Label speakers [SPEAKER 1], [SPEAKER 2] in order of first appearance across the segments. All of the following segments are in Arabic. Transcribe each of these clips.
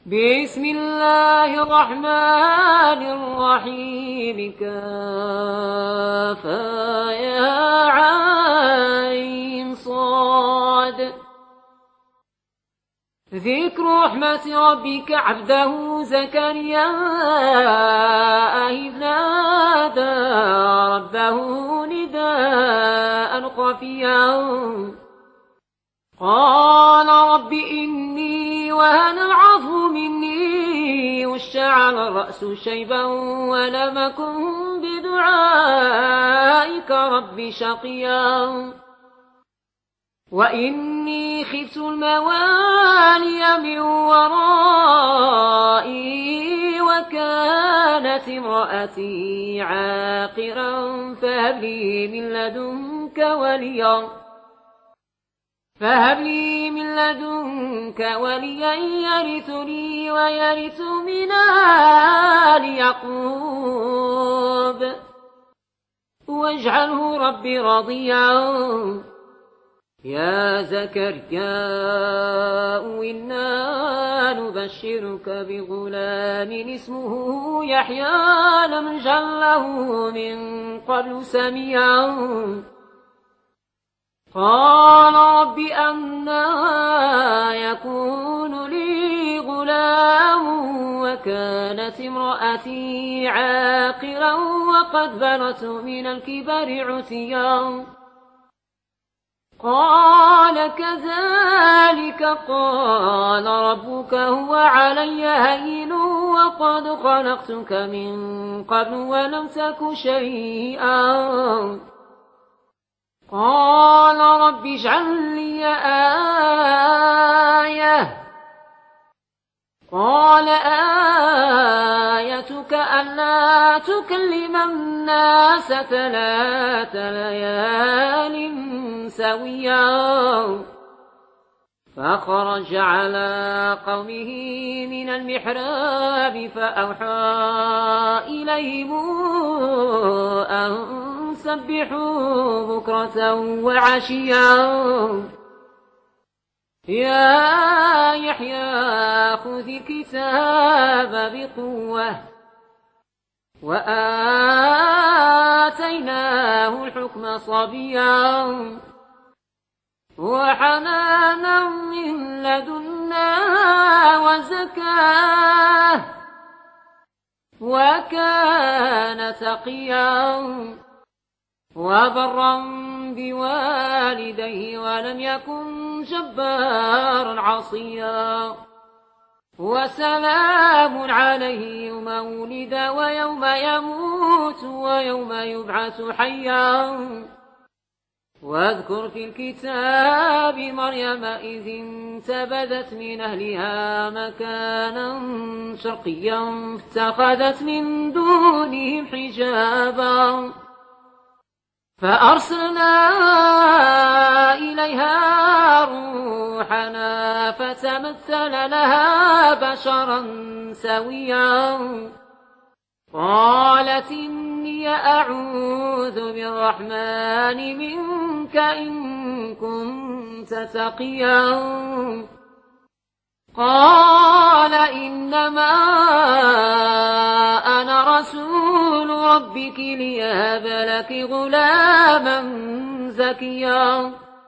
[SPEAKER 1] بسم الله الرحمن الرحيم كافها يا عين صاد. ذكر رحمة ربك عبده زكريا إذ نادى ربه نداء خفيا قال رب إني وهن العظم مني واشتعل الرأس شيبا ولم أكن بدعائك رب شقيا وإني خفت الموالي من ورائي وكانت امرأتي عاقرا فهب لي من لدنك وليا يرثني ويرث من آل يعقوب واجعله ربي رضيا. يا زكريا إنا نبشرك بغلام اسمه يحيى لم نجعل له من قبل سميا. قال رب أنى يكون لي غلام وكانت امرأتي عاقرا وقد بلغت من الكبر عتيا. قال كذلك قال ربك هو علي هين وقد خلقتك من قبل ولم تك شيئا. قال رب اجعل لي آية. قال آيتك ألا تكلم الناس 3 ليال سويا. فخرج على قومه من المحراب فأوحى إليهم أن سبحوا بكرة وعشيا. يا يحيى خذ الكتاب بقوة وآتيناه الحكم صبيا وحنانا من لدنا وزكاة وكان تقيا وبرا بوالديه ولم يكن جبارا عصيا. وسلام عليه يوم ولد ويوم يموت ويوم يبعث حيا. واذكر في الكتاب مريم إذ انتبذت من أهلها مكانا شرقيا فاتخذت من دونهم حجابا فأرسلنا إليها روحنا فتمثل لها بشرا سويا. قالت إني أعوذ بالرحمن منك إن كنت تقيا. قال إنما أنا رسول ربك ليهب لك غلاما زكيا.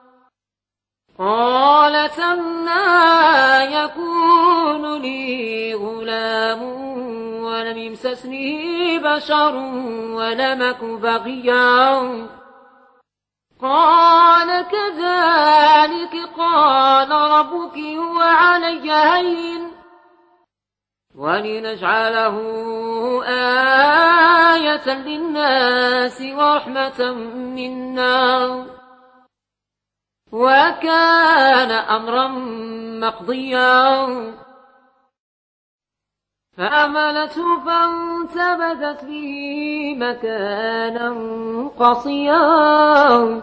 [SPEAKER 1] قالت أنى يكون لي غلام ولم يمسسني بشر ولم أك بغيا. قال كذلك قال ربك هو علي هين ولنجعله آية للناس ورحمة منا وكان أمرا مقضيا. فأملته فانتبذت به مكانا قصيا.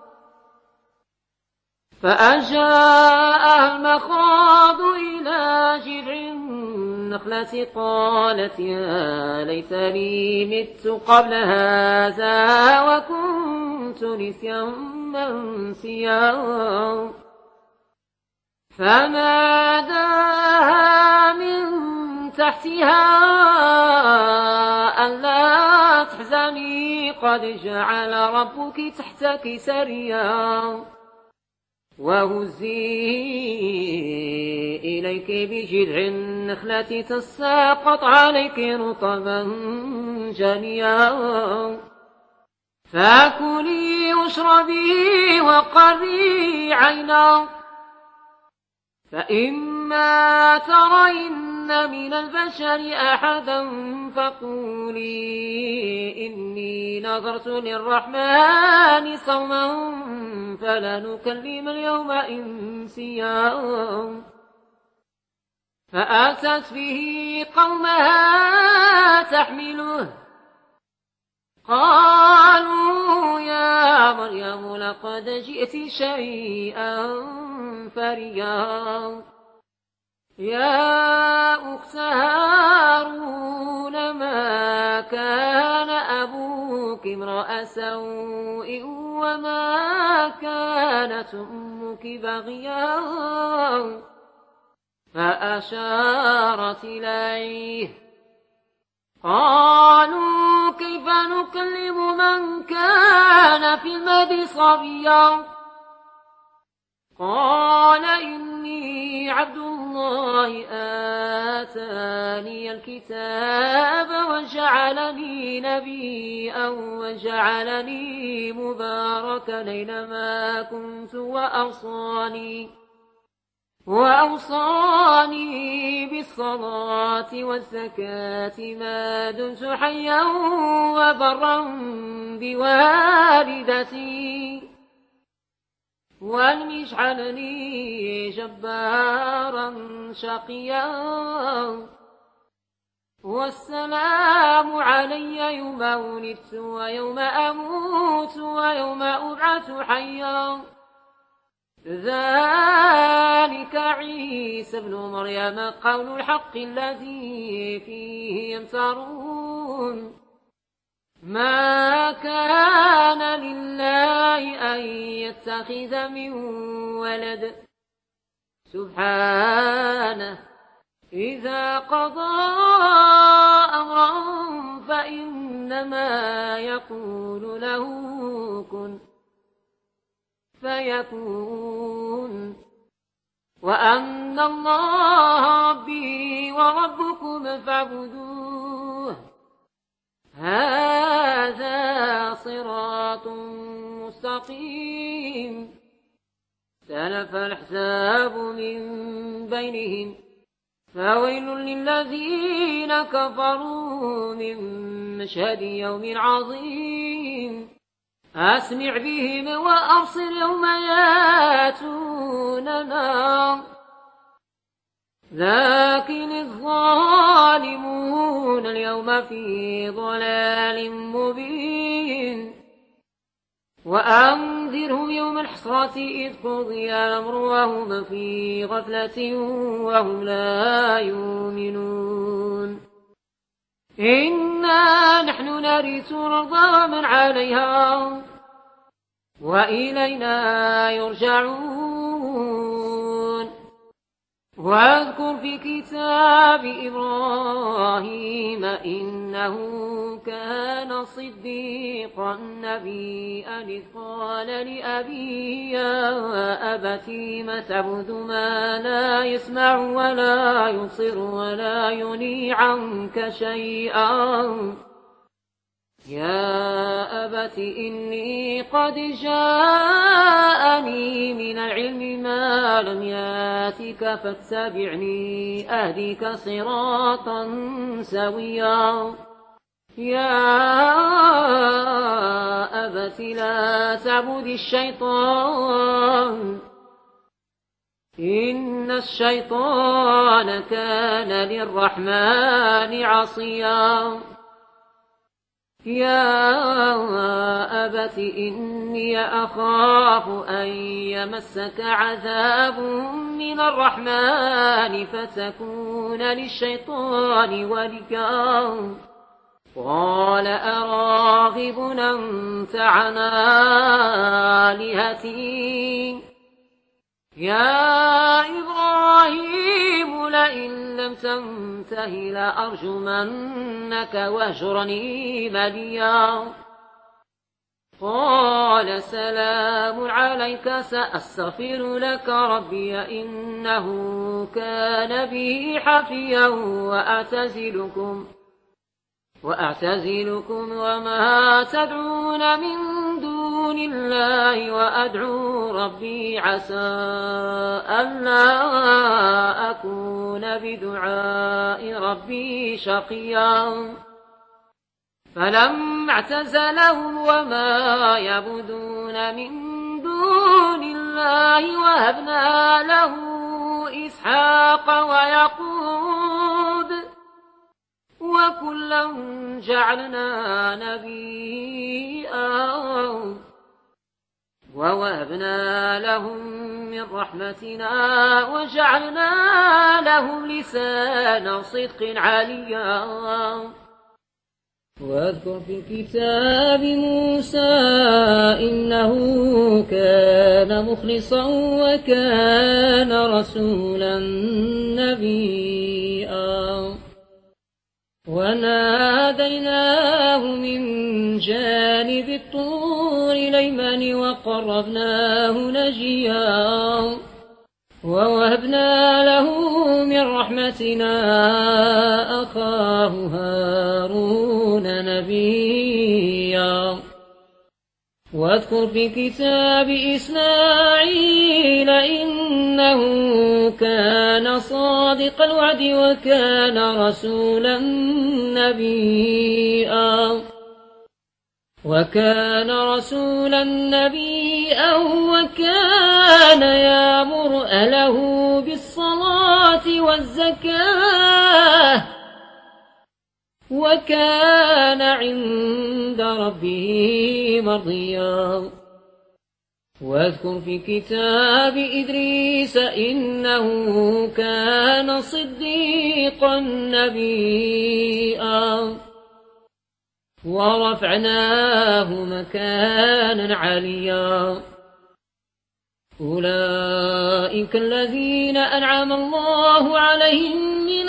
[SPEAKER 1] فأجاءها المخاض إلى جذع النخلة قالت يا ليت لي مت قبل هذا وكنت نسيا منسيا. فناداها من تحتها ألا تحزني قد جعل ربك تحتك سريا وهزي إليك بجذع النخلة تساقط عليك رطبا جنيا فكلي واشربي وقري عينا فإما ترين من البشر أحدا فقولي إني نظرت للرحمن صوما فلنكلم اليوم إنسيا فأتت به قومها تحمله قالوا يا مريم لقد جئت شيئا فريا يا أخت هارون ما كان أبوك امرأ سوء وما كانت أمك بغيا فأشارت إليه قالوا كيف نكلم من كان في المهد صبيا قال إني عبد الله آتاني الكتاب وجعلني نبيا وجعلني مباركا أينما كنت وأوصاني بالصلاة والزكاة ما دمت حيا وبرا بوالدتي ولم يجعلني جبارا شقيا والسلام علي يوم ولدت ويوم أموت ويوم أبعث حيا ذلك عيسى ابن مريم قول الحق الذي فيه يمترون ما كان لله أن يتخذ من ولد سبحانه إذا قضى أمرا فإنما يقول له كن فيكون وأن الله ربي وربكم فاعبدوه هذا صراط مستقيم سلف الحساب من بينهم فويل للذين كفروا من مشهد يوم عظيم أسمع بهم وأبصر يوم ياتوننا لكن الظالمون اليوم في ضلال مبين وأنذرهم يوم الحسرة إذ قضي الأمر وهم في غفلة وهم لا يؤمنون إنا نحن نرث الأرض ومن عليها وإلينا يرجعون واذكر في كتاب إبراهيم إنه كان صديقا نبيا إذ قال لأبيه يا أبت لم تعبد ما لا يسمع ولا يبصر ولا يغني عنك شيئا يا أبت إني قد جاءني من العلم ما لم ياتك فاتبعني أهدك صراطا سويا يا أبت لا تعبد الشيطان إن الشيطان كان للرحمن عصيا يا أبت إني أخاف أن يمسك عذاب من الرحمن فتكون للشيطان وليا قال أراغب أنت عن آلهتي يا إبراهيم لئن لم لم تنته لأرجمنك واهجرني مليا. قال سلام عليك سأستغفر لك ربي إنه كان بي حفيا وأعتزلكم وما تدعون من دون الله وأدعو ربي عسى ألا أكون بدعاء ربي شقيا. فلما اعتزلهم وما يعبدون من دون الله وهبنا له إسحاق ويعقوب وكلا جعلنا نبيا ووهبنا لهم من رحمتنا وجعلنا لهم لسان صدق عليا. واذكر في الكتاب موسى إنه كان مخلصا وكان رسولا نبيا. وناديناه من جانب الطور الأيمن وقربناه نجيا. ووهبنا له من رحمتنا أخاه هارون نبيا. واذكر في كتاب إسماعيل إنه كان صادق الوعد وكان رسولا نبيا. وكان يأمر أهله بالصلاة والزكاة وكان عند ربه مرضيا. واذكر في كتاب إدريس إنه كان صديقا نبيا. ورفعناه مكانا عليا. أولئك الذين أنعم الله عليهم من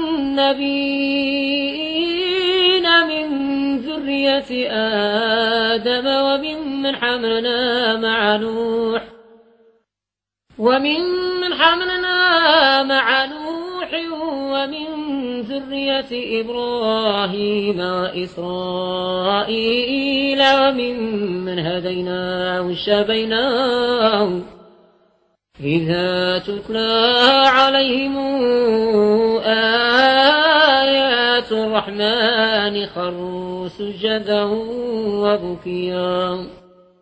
[SPEAKER 1] النبيين من ذرية آدم وممن حملنا مع نوح ومن ذرية إبراهيم وإسرائيل وممن هدينا واجتبيناه إذا تتلى عليهم آيات الرحمن خروا سجدا وبكيا.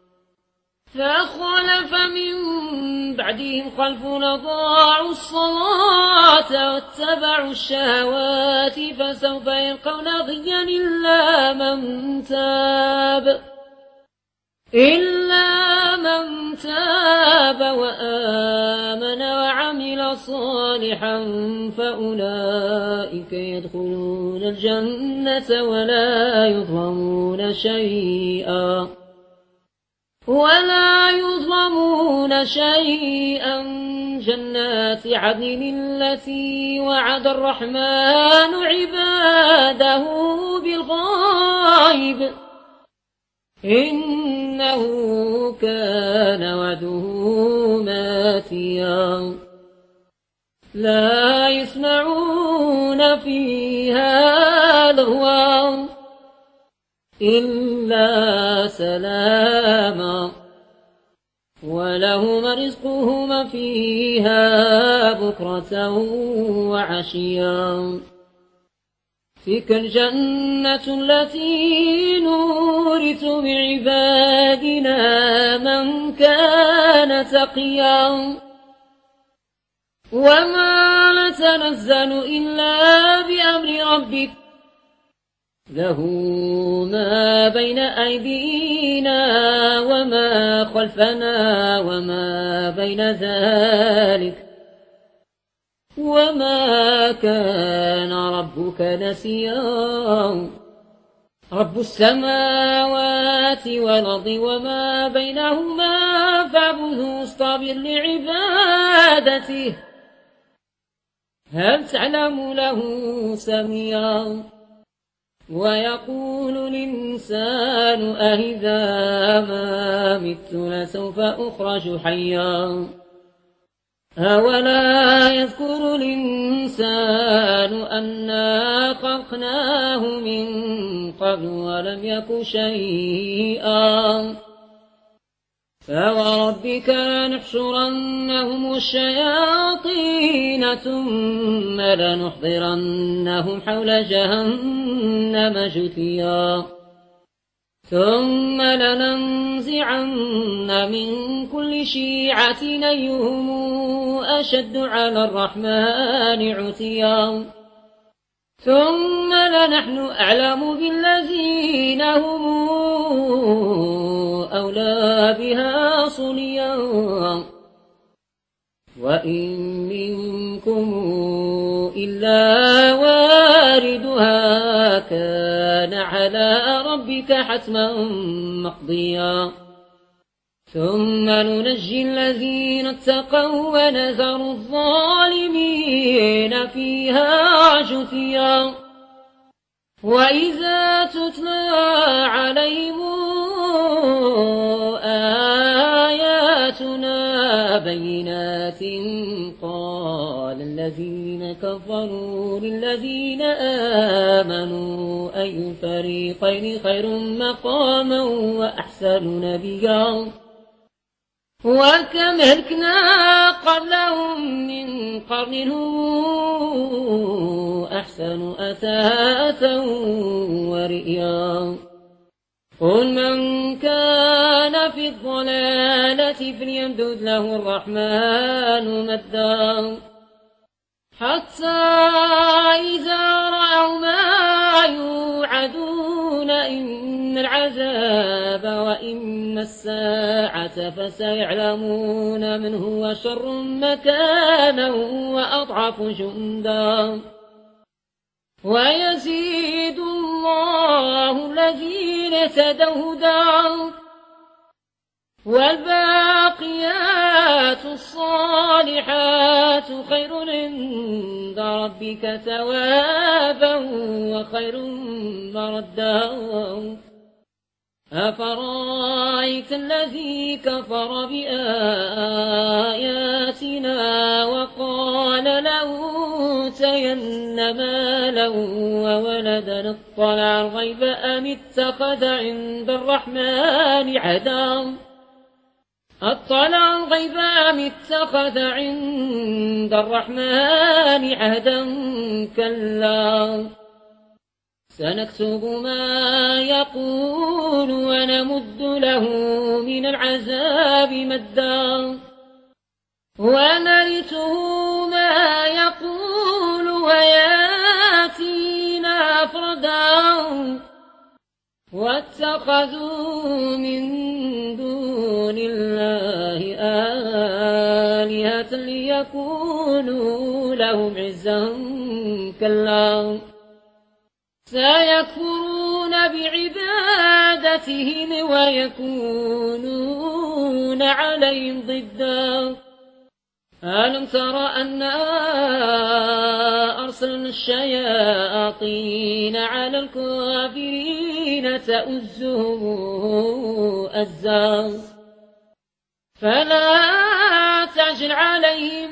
[SPEAKER 1] فخلف من بعدهم خلف أضاعوا الصلاة واتبعوا الشهوات فسوف يلقون غيا إلا من تاب وآمن وعمل صالحا فأولئك يدخلون الجنة ولا يظلمون شيئا جنات عدن التي وعد الرحمن عباده بالغيب إنه كان وعده ماتيا. لا يسمعون فيها لغوا إلا سلاما ولهم رزقهم فيها بكرة وعشيا. تلك الجنة التي نورث بعبادنا من كان تقيا. وما نتنزل إلا بأمر ربك له ما بين أيدينا وما خلفنا وما بين ذلك وما كان ربك نسيا. رب السماوات والأرض وما بينهما فاعبده واصطبر لعبادته هل تعلم له سميا ويقول الإنسان أإذا ما مت لسوف أخرج حيا أولا يذكر الإنسان أنا خلقناه من قبل ولم يك شيئا فوربك لنحشرنهم الشياطين ثم لنحضرنهم حول جهنم جثيا ثم لننزعن من كل شيعة أيهم أشد على الرحمن عتيا ثم لنحن أعلم بالذين هم أولى بها صليا وإن منكم إلا واردها كان على ربك حتما مقضيا ثم ننجي الذين اتقوا ونذر الظالمين فيها جثيا وإذا تتلى عليهم آياتنا بينات قال الذين كفروا للذين آمنوا أي الفريقين خير مقاما وأحسن نبيا وكم أهلكنا قبلهم من قرن هم أحسن أثاثا ورئيا قل من كان في الضلالة فليمدد له الرحمن مدا حتى إذا رأوا ما يوعدون إما العذاب وإما الساعة فسيعلمون من هو شر مكانا وأضعف جندا ويزيد الله الذين اهتدوا هدى والباقيات الصالحات خير عند ربك ثوابا وخير مردا أفرأيت الذي كفر بآياتنا وقال لأوتين مالا وولدا اطلع الغيب أم اتخذ عند الرحمن عهدا أطلع الغيب أم اتخذ عند الرحمن عهدا كلا سنكتب ما يقول ونمد له من العذاب مدا ونرثه ما يقول وياتينا فردا واتخذوا من دون الله آلهة ليكونوا لهم عزا كلا سيكفرون بعبادتهم ويكونون عليهم ضدا ألم تر أنا أرسلنا الشياطين على الكافرين تؤزهم أزا فلا تعجل عليهم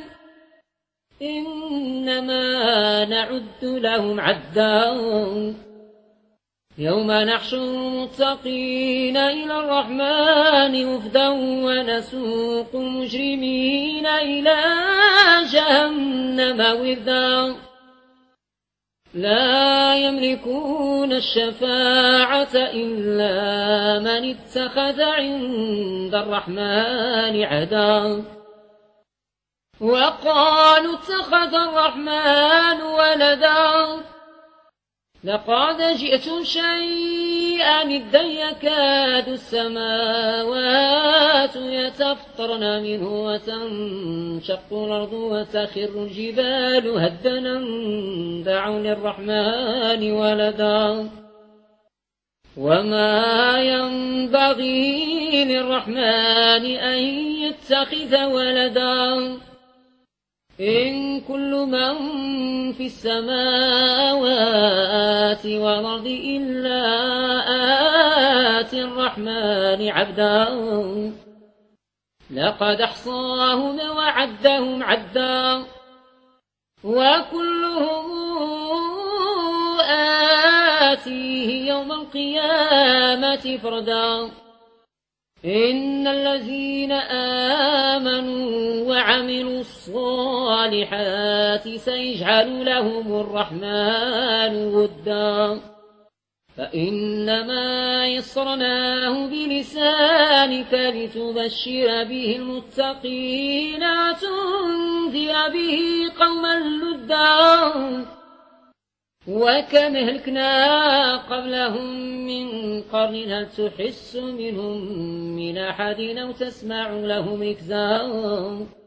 [SPEAKER 1] إنما نعد لهم عدا يوم نحشر المتقين إلى الرحمن وفدا ونسوق المجرمين إلى جهنم وردا لا يملكون الشفاعة إلا من اتخذ عند الرحمن عهدا وقالوا اتخذ الرحمن ولدا لقد جئتم شيئا إدا يكاد السماوات يتفطرن منه وتنشق الأرض وتخر الجبال هدا دعوا للرحمن ولدا وما ينبغي للرحمن أن يتخذ ولدا إن كل من في السماوات والأرض إلا آتي الرحمن عبدا لقد أحصاهم وعدهم عدا وكلهم آتيه يوم القيامة فردا إن الذين آمنوا وعملوا الصالحات سيجعل لهم الرحمن ودا فإنما يسرناه بلسانك لتبشر به المتقين وتنذر به قوما لدا وكم أهلكنا قبلهم من قرن هل تحس منهم من أحد أو تسمع لهم ركزا